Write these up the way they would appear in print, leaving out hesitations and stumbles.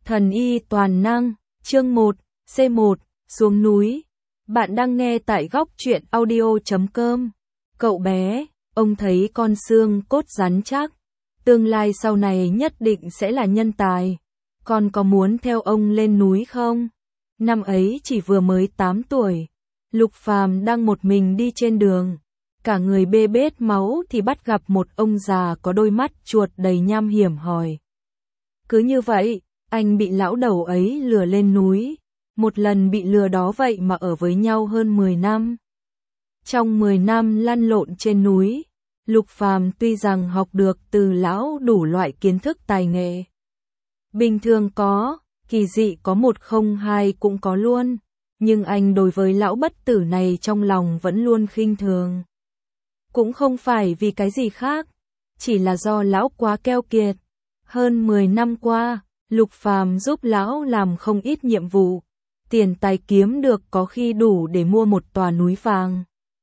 Thần y toàn năng, chương 1, C1, xuống núi. Bạn đang nghe tại góc truyện audio.com. Cậu bé, ông thấy con xương cốt rắn chắc. Tương lai sau này nhất định sẽ là nhân tài. Con có muốn theo ông lên núi không? Năm ấy chỉ vừa mới 8 tuổi. Lục Phàm đang một mình đi trên đường. Cả người bê bết máu thì bắt gặp một ông già có đôi mắt chuột đầy nham hiểm hỏi. Cứ như vậy, anh bị lão đầu ấy lừa lên núi. Một lần bị lừa đó vậy mà ở với nhau hơn 10 năm. Trong 10 năm lăn lộn trên núi, Lục Phàm tuy rằng học được từ lão đủ loại kiến thức tài nghệ. Bình thường có, kỳ dị có 102 cũng có luôn. Nhưng anh đối với lão bất tử này trong lòng vẫn luôn khinh thường. Cũng không phải vì cái gì khác, chỉ là do lão quá keo kiệt. Hơn 10 năm qua, Lục Phàm giúp lão làm không ít nhiệm vụ. Tiền tài kiếm được có khi đủ để mua một tòa núi vàng.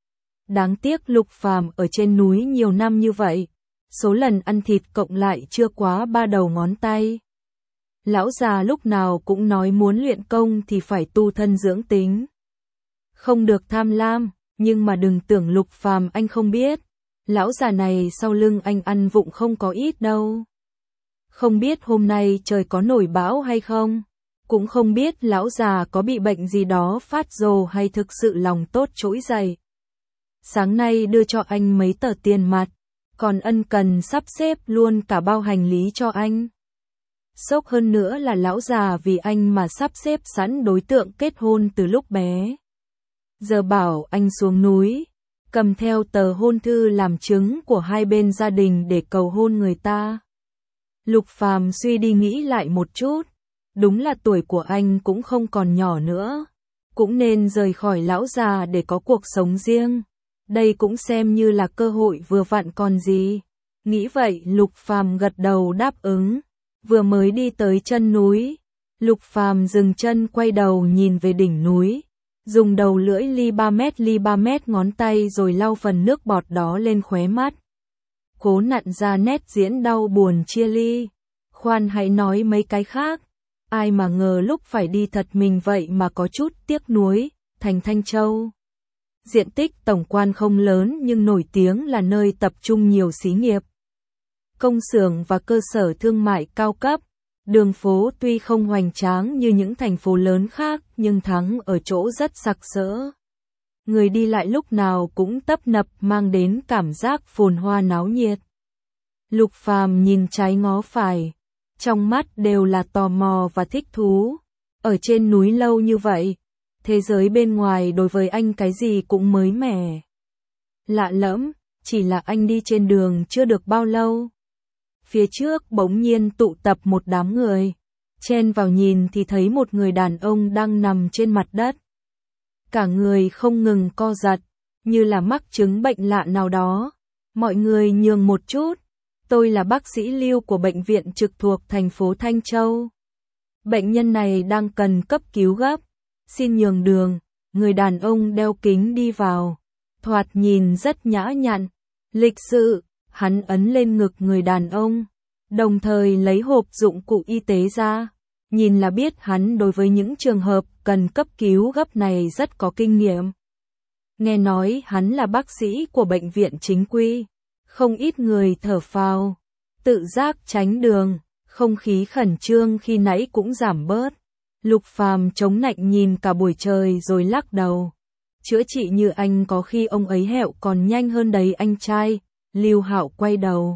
Đáng tiếc Lục Phàm ở trên núi nhiều năm như vậy, số lần ăn thịt cộng lại chưa quá 3 đầu ngón tay. Lão già lúc nào cũng nói muốn luyện công thì phải tu thân dưỡng tính. Không được tham lam, nhưng mà đừng tưởng Lục Phàm anh không biết. Lão già này sau lưng anh ăn vụng không có ít đâu. Không biết hôm nay trời có nổi bão hay không. Cũng không biết lão già có bị bệnh gì đó phát rồ hay thực sự lòng tốt trỗi dậy. Sáng nay đưa cho anh mấy tờ tiền mặt, còn ân cần sắp xếp luôn cả bao hành lý cho anh. Sốc hơn nữa là lão già vì anh mà sắp xếp sẵn đối tượng kết hôn từ lúc bé. Giờ bảo anh xuống núi, cầm theo tờ hôn thư làm chứng của hai bên gia đình để cầu hôn người ta. Lục Phàm suy đi nghĩ lại một chút, đúng là tuổi của anh cũng không còn nhỏ nữa, cũng nên rời khỏi lão già để có cuộc sống riêng. Đây cũng xem như là cơ hội vừa vặn còn gì. Nghĩ vậy Lục Phàm gật đầu đáp ứng. Vừa mới đi tới chân núi, Lục Phàm dừng chân quay đầu nhìn về đỉnh núi, dùng đầu lưỡi ly 3 mét ngón tay rồi lau phần nước bọt đó lên khóe mắt. Cố nặn ra nét diễn đau buồn chia ly. Khoan hãy nói mấy cái khác. Ai mà ngờ lúc phải đi thật mình vậy mà có chút tiếc nuối. Thành Thanh Châu. Diện tích tổng quan không lớn nhưng nổi tiếng là nơi tập trung nhiều xí nghiệp, công xưởng và cơ sở thương mại cao cấp. Đường phố tuy không hoành tráng như những thành phố lớn khác nhưng thắng ở chỗ rất sặc sỡ. Người đi lại lúc nào cũng tấp nập mang đến cảm giác phồn hoa náo nhiệt. Lục Phàm nhìn trái ngó phải, trong mắt đều là tò mò và thích thú. Ở trên núi lâu như vậy, thế giới bên ngoài đối với anh cái gì cũng mới mẻ. Lạ lẫm, chỉ là anh đi trên đường chưa được bao lâu. Phía trước bỗng nhiên tụ tập một đám người. Chen vào nhìn thì thấy một người đàn ông đang nằm trên mặt đất. Cả người không ngừng co giật, như là mắc chứng bệnh lạ nào đó. Mọi người nhường một chút. Tôi là bác sĩ Lưu của bệnh viện trực thuộc thành phố Thanh Châu. Bệnh nhân này đang cần cấp cứu gấp. Xin nhường đường. Người đàn ông đeo kính đi vào. Thoạt nhìn rất nhã nhặn, lịch sự. Hắn ấn lên ngực người đàn ông, đồng thời lấy hộp dụng cụ y tế ra. Nhìn là biết hắn đối với những trường hợp cần cấp cứu gấp này rất có kinh nghiệm. Nghe nói hắn là bác sĩ của bệnh viện chính quy. Không ít người thở phào, tự giác tránh đường, không khí khẩn trương khi nãy cũng giảm bớt. Lục Phàm chống nạnh nhìn cả buổi trời rồi lắc đầu. Chữa trị như anh có khi ông ấy hẹo còn nhanh hơn đấy anh trai. Lưu Hạo quay đầu,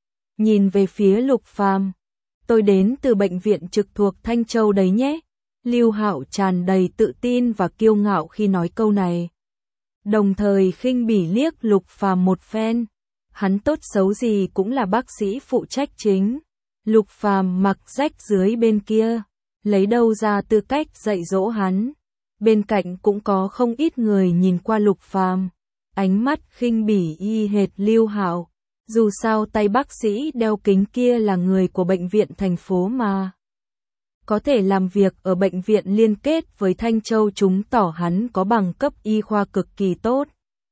nhìn về phía Lục Phàm. Tôi đến từ bệnh viện trực thuộc Thanh Châu đấy nhé. Lưu Hạo tràn đầy tự tin và kiêu ngạo khi nói câu này. Đồng thời khinh bỉ liếc Lục Phàm một phen. Hắn tốt xấu gì cũng là bác sĩ phụ trách chính. Lục Phàm mặc rách dưới bên kia, lấy đâu ra tư cách dạy dỗ hắn. Bên cạnh cũng có không ít người nhìn qua Lục Phàm. Ánh mắt khinh bỉ y hệt Lưu Hạo, dù sao tay bác sĩ đeo kính kia là người của bệnh viện thành phố mà. Có thể làm việc ở bệnh viện liên kết với Thanh Châu chứng tỏ hắn có bằng cấp y khoa cực kỳ tốt.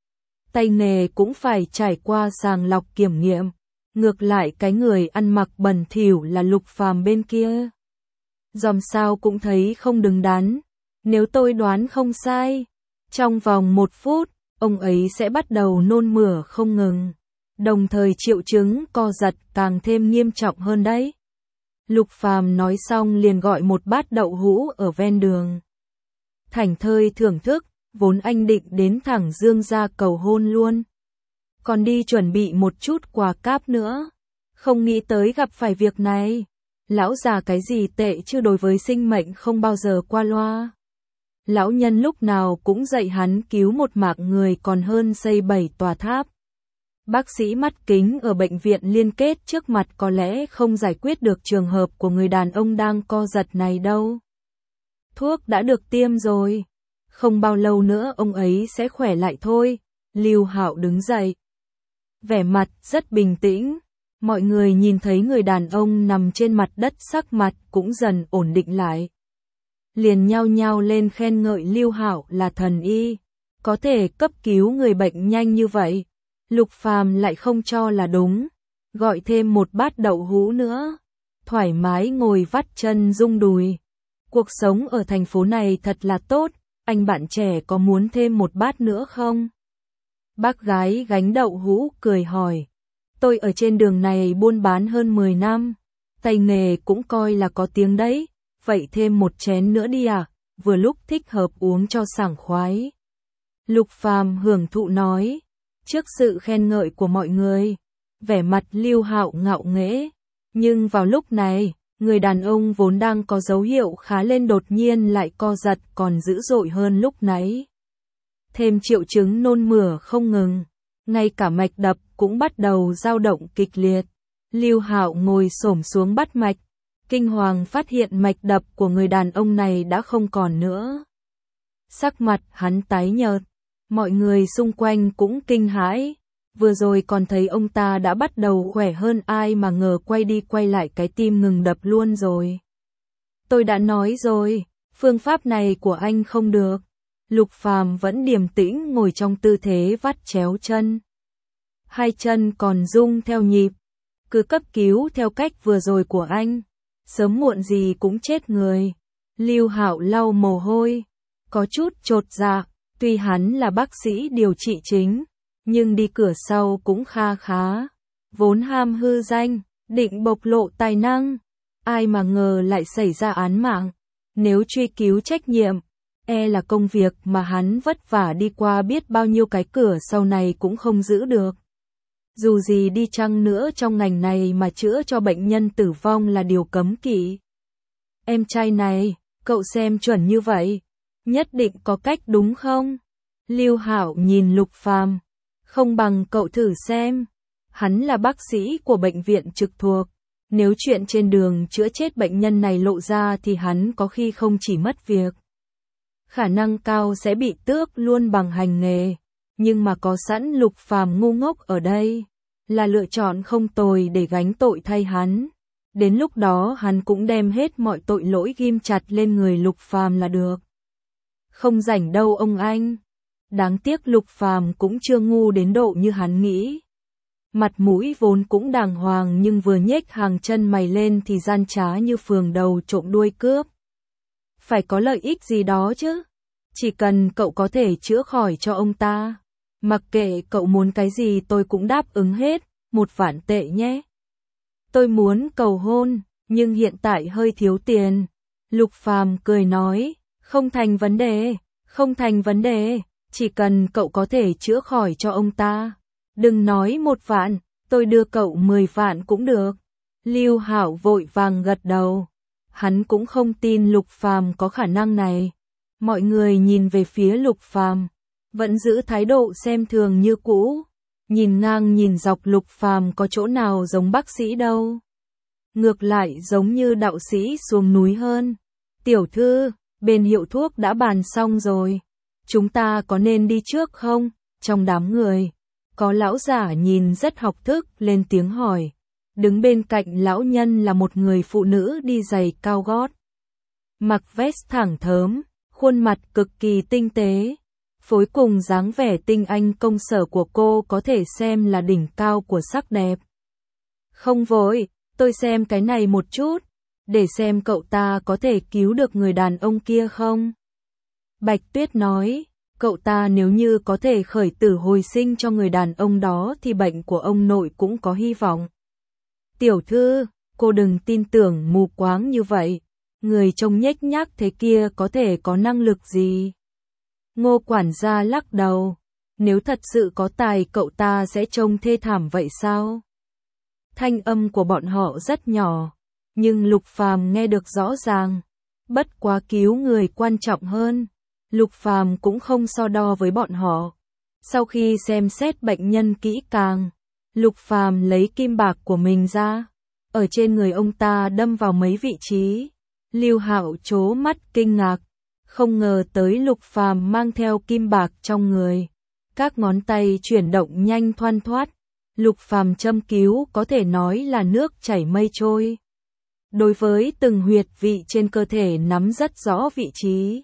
Tay nghề cũng phải trải qua sàng lọc kiểm nghiệm. Ngược lại cái người ăn mặc bẩn thỉu là Lục Phàm bên kia. dòm sao cũng thấy không đứng đắn. Nếu tôi đoán không sai, trong vòng 1 phút, ông ấy sẽ bắt đầu nôn mửa không ngừng. Đồng thời triệu chứng co giật càng thêm nghiêm trọng hơn đấy. Lục Phàm nói xong liền gọi một bát đậu hũ ở ven đường. Thảnh thơi thưởng thức, vốn anh định đến thẳng Dương gia cầu hôn luôn. Còn đi chuẩn bị một chút quà cáp nữa. Không nghĩ tới gặp phải việc này. Lão già cái gì tệ chứ, đối với sinh mệnh không bao giờ qua loa. Lão nhân lúc nào cũng dạy hắn cứu một mạng người còn hơn xây 7 tòa tháp. Bác sĩ mắt kính ở bệnh viện liên kết trước mặt có lẽ không giải quyết được trường hợp của người đàn ông đang co giật này đâu. Thuốc đã được tiêm rồi. Không bao lâu nữa ông ấy sẽ khỏe lại thôi. Lưu Hạo đứng dậy. Vẻ mặt rất bình tĩnh. Mọi người nhìn thấy người đàn ông nằm trên mặt đất, sắc mặt cũng dần ổn định lại. Liền nhao nhao lên khen ngợi Lưu Hạo là thần y, có thể cấp cứu người bệnh nhanh như vậy. Lục Phàm lại không cho là đúng, gọi thêm một bát đậu hũ nữa, thoải mái ngồi vắt chân rung đùi. Cuộc sống ở thành phố này thật là tốt, anh bạn trẻ có muốn thêm một bát nữa không? Bác gái gánh đậu hũ cười hỏi. Tôi ở trên đường này buôn bán hơn 10 năm, tay nghề cũng coi là có tiếng đấy, vậy thêm một chén nữa đi à, vừa lúc thích hợp uống cho sảng khoái. Lục Phàm hưởng thụ nói, trước sự khen ngợi của mọi người, vẻ mặt Lưu Hạo ngạo nghễ, nhưng vào lúc này, người đàn ông vốn đang có dấu hiệu khá lên đột nhiên lại co giật còn dữ dội hơn lúc nãy. Thêm triệu chứng nôn mửa không ngừng, ngay cả mạch đập cũng bắt đầu dao động kịch liệt. Lưu Hạo ngồi xổm xuống bắt mạch, kinh hoàng phát hiện mạch đập của người đàn ông này đã không còn nữa. Sắc mặt hắn tái nhợt, mọi người xung quanh cũng kinh hãi, vừa rồi còn thấy ông ta đã bắt đầu khỏe hơn, ai mà ngờ quay đi quay lại cái tim ngừng đập luôn rồi. Tôi đã nói rồi, phương pháp này của anh không được. Lục Phàm vẫn điềm tĩnh ngồi trong tư thế vắt chéo chân. Hai chân còn rung theo nhịp. Cứ cấp cứu theo cách vừa rồi của anh, sớm muộn gì cũng chết người. Lưu Hạo lau mồ hôi, có chút chột dạ, tuy hắn là bác sĩ điều trị chính, nhưng đi cửa sau cũng kha khá. Vốn ham hư danh, định bộc lộ tài năng, ai mà ngờ lại xảy ra án mạng. Nếu truy cứu trách nhiệm, là công việc mà hắn vất vả đi qua biết bao nhiêu cái cửa sau này cũng không giữ được. Dù gì đi chăng nữa trong ngành này mà chữa cho bệnh nhân tử vong là điều cấm kỵ. Em trai này, cậu xem chuẩn như vậy, nhất định có cách đúng không? Lưu Hạo nhìn Lục Phàm, không bằng cậu thử xem. Hắn là bác sĩ của bệnh viện trực thuộc, nếu chuyện trên đường chữa chết bệnh nhân này lộ ra thì hắn có khi không chỉ mất việc, khả năng cao sẽ bị tước luôn bằng hành nghề. Nhưng mà có sẵn Lục Phàm ngu ngốc ở đây, là lựa chọn không tồi để gánh tội thay hắn. Đến lúc đó hắn cũng đem hết mọi tội lỗi ghim chặt lên người Lục Phàm là được. Không rảnh đâu ông anh. Đáng tiếc Lục Phàm cũng chưa ngu đến độ như hắn nghĩ. Mặt mũi vốn cũng đàng hoàng nhưng vừa nhếch hàng chân mày lên thì gian trá như phường đầu trộm đuôi cướp. Phải có lợi ích gì đó chứ. Chỉ cần cậu có thể chữa khỏi cho ông ta. Mặc kệ cậu muốn cái gì tôi cũng đáp ứng hết, 1.000.000 tệ nhé. Tôi muốn cầu hôn, nhưng hiện tại hơi thiếu tiền. Lục Phàm cười nói, không thành vấn đề, không thành vấn đề, chỉ cần cậu có thể chữa khỏi cho ông ta. Đừng nói 1.000.000, tôi đưa cậu 10.000.000 cũng được. Lưu Hạo vội vàng gật đầu. Hắn cũng không tin Lục Phàm có khả năng này. Mọi người nhìn về phía Lục Phàm, vẫn giữ thái độ xem thường như cũ. Nhìn ngang nhìn dọc Lục Phàm có chỗ nào giống bác sĩ đâu. Ngược lại giống như đạo sĩ xuống núi hơn. Tiểu thư, bên hiệu thuốc đã bàn xong rồi. Chúng ta có nên đi trước không? Trong đám người, có lão giả nhìn rất học thức lên tiếng hỏi. Đứng bên cạnh lão nhân là một người phụ nữ đi giày cao gót. Mặc vest thẳng thớm, khuôn mặt cực kỳ tinh tế. Phối cùng dáng vẻ tinh anh công sở của cô có thể xem là đỉnh cao của sắc đẹp. Không vội, tôi xem cái này một chút. để xem cậu ta có thể cứu được người đàn ông kia không. Bạch Tuyết nói, cậu ta nếu như có thể khởi tử hồi sinh cho người đàn ông đó thì bệnh của ông nội cũng có hy vọng. Tiểu thư, cô đừng tin tưởng mù quáng như vậy, người trông nhếch nhác thế kia có thể có năng lực gì. Ngô quản gia lắc đầu, nếu thật sự có tài cậu ta sẽ trông thê thảm vậy sao? Thanh âm của bọn họ rất nhỏ, nhưng Lục Phàm nghe được rõ ràng, bất quá cứu người quan trọng hơn. Lục Phàm cũng không so đo với bọn họ. Sau khi xem xét bệnh nhân kỹ càng, Lục Phàm lấy kim bạc của mình ra, ở trên người ông ta đâm vào mấy vị trí. Lưu Hạo trố mắt kinh ngạc, không ngờ tới Lục Phàm mang theo kim bạc trong người. Các ngón tay chuyển động nhanh thoăn thoắt, Lục Phàm châm cứu có thể nói là nước chảy mây trôi. Đối với từng huyệt vị trên cơ thể nắm rất rõ vị trí.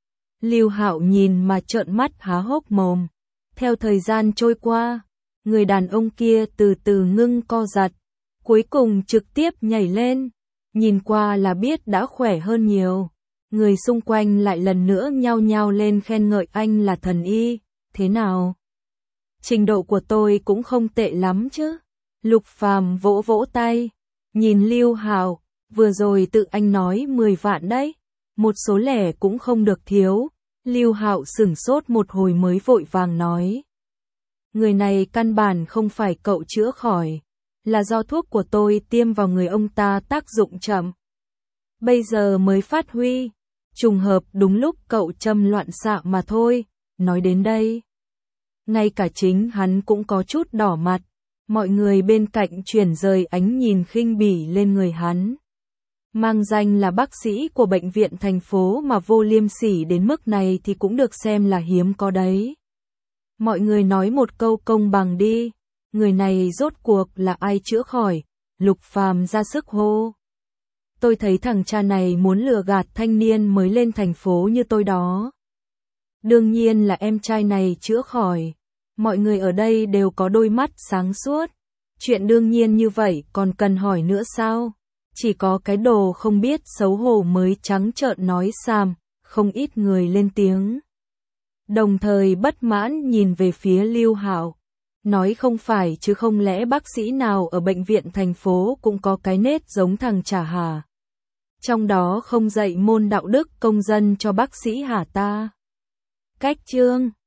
Lưu Hạo nhìn mà trợn mắt há hốc mồm. Theo thời gian trôi qua, người đàn ông kia từ từ ngưng co giật, cuối cùng trực tiếp nhảy lên, nhìn qua là biết đã khỏe hơn nhiều. Người xung quanh lại lần nữa nhao nhao lên khen ngợi anh là thần y, thế nào? Trình độ của tôi cũng không tệ lắm chứ. Lục Phàm vỗ vỗ tay, nhìn Lưu Hạo, vừa rồi tự anh nói 10 vạn đấy, một số lẻ cũng không được thiếu. Lưu Hạo sửng sốt một hồi mới vội vàng nói. Người này căn bản không phải cậu chữa khỏi, là do thuốc của tôi tiêm vào người ông ta tác dụng chậm. Bây giờ mới phát huy, trùng hợp đúng lúc cậu châm loạn xạ mà thôi. Nói đến đây, ngay cả chính hắn cũng có chút đỏ mặt, mọi người bên cạnh chuyển rời ánh nhìn khinh bỉ lên người hắn. Mang danh là bác sĩ của bệnh viện thành phố mà vô liêm sỉ đến mức này thì cũng được xem là hiếm có đấy. Mọi người nói một câu công bằng đi, người này rốt cuộc là ai chữa khỏi? Lục Phàm ra sức hô. Tôi thấy thằng cha này muốn lừa gạt thanh niên mới lên thành phố như tôi đó. Đương nhiên là em trai này chữa khỏi. Mọi người ở đây đều có đôi mắt sáng suốt. Chuyện đương nhiên như vậy còn cần hỏi nữa sao? Chỉ có cái đồ không biết xấu hổ mới trắng trợn nói xàm, không ít người lên tiếng. Đồng thời bất mãn nhìn về phía Lưu Hạo, nói không phải chứ không lẽ bác sĩ nào ở bệnh viện thành phố cũng có cái nết giống thằng chả hả? Trong đó không dạy môn đạo đức công dân cho bác sĩ hả ta? Cách chương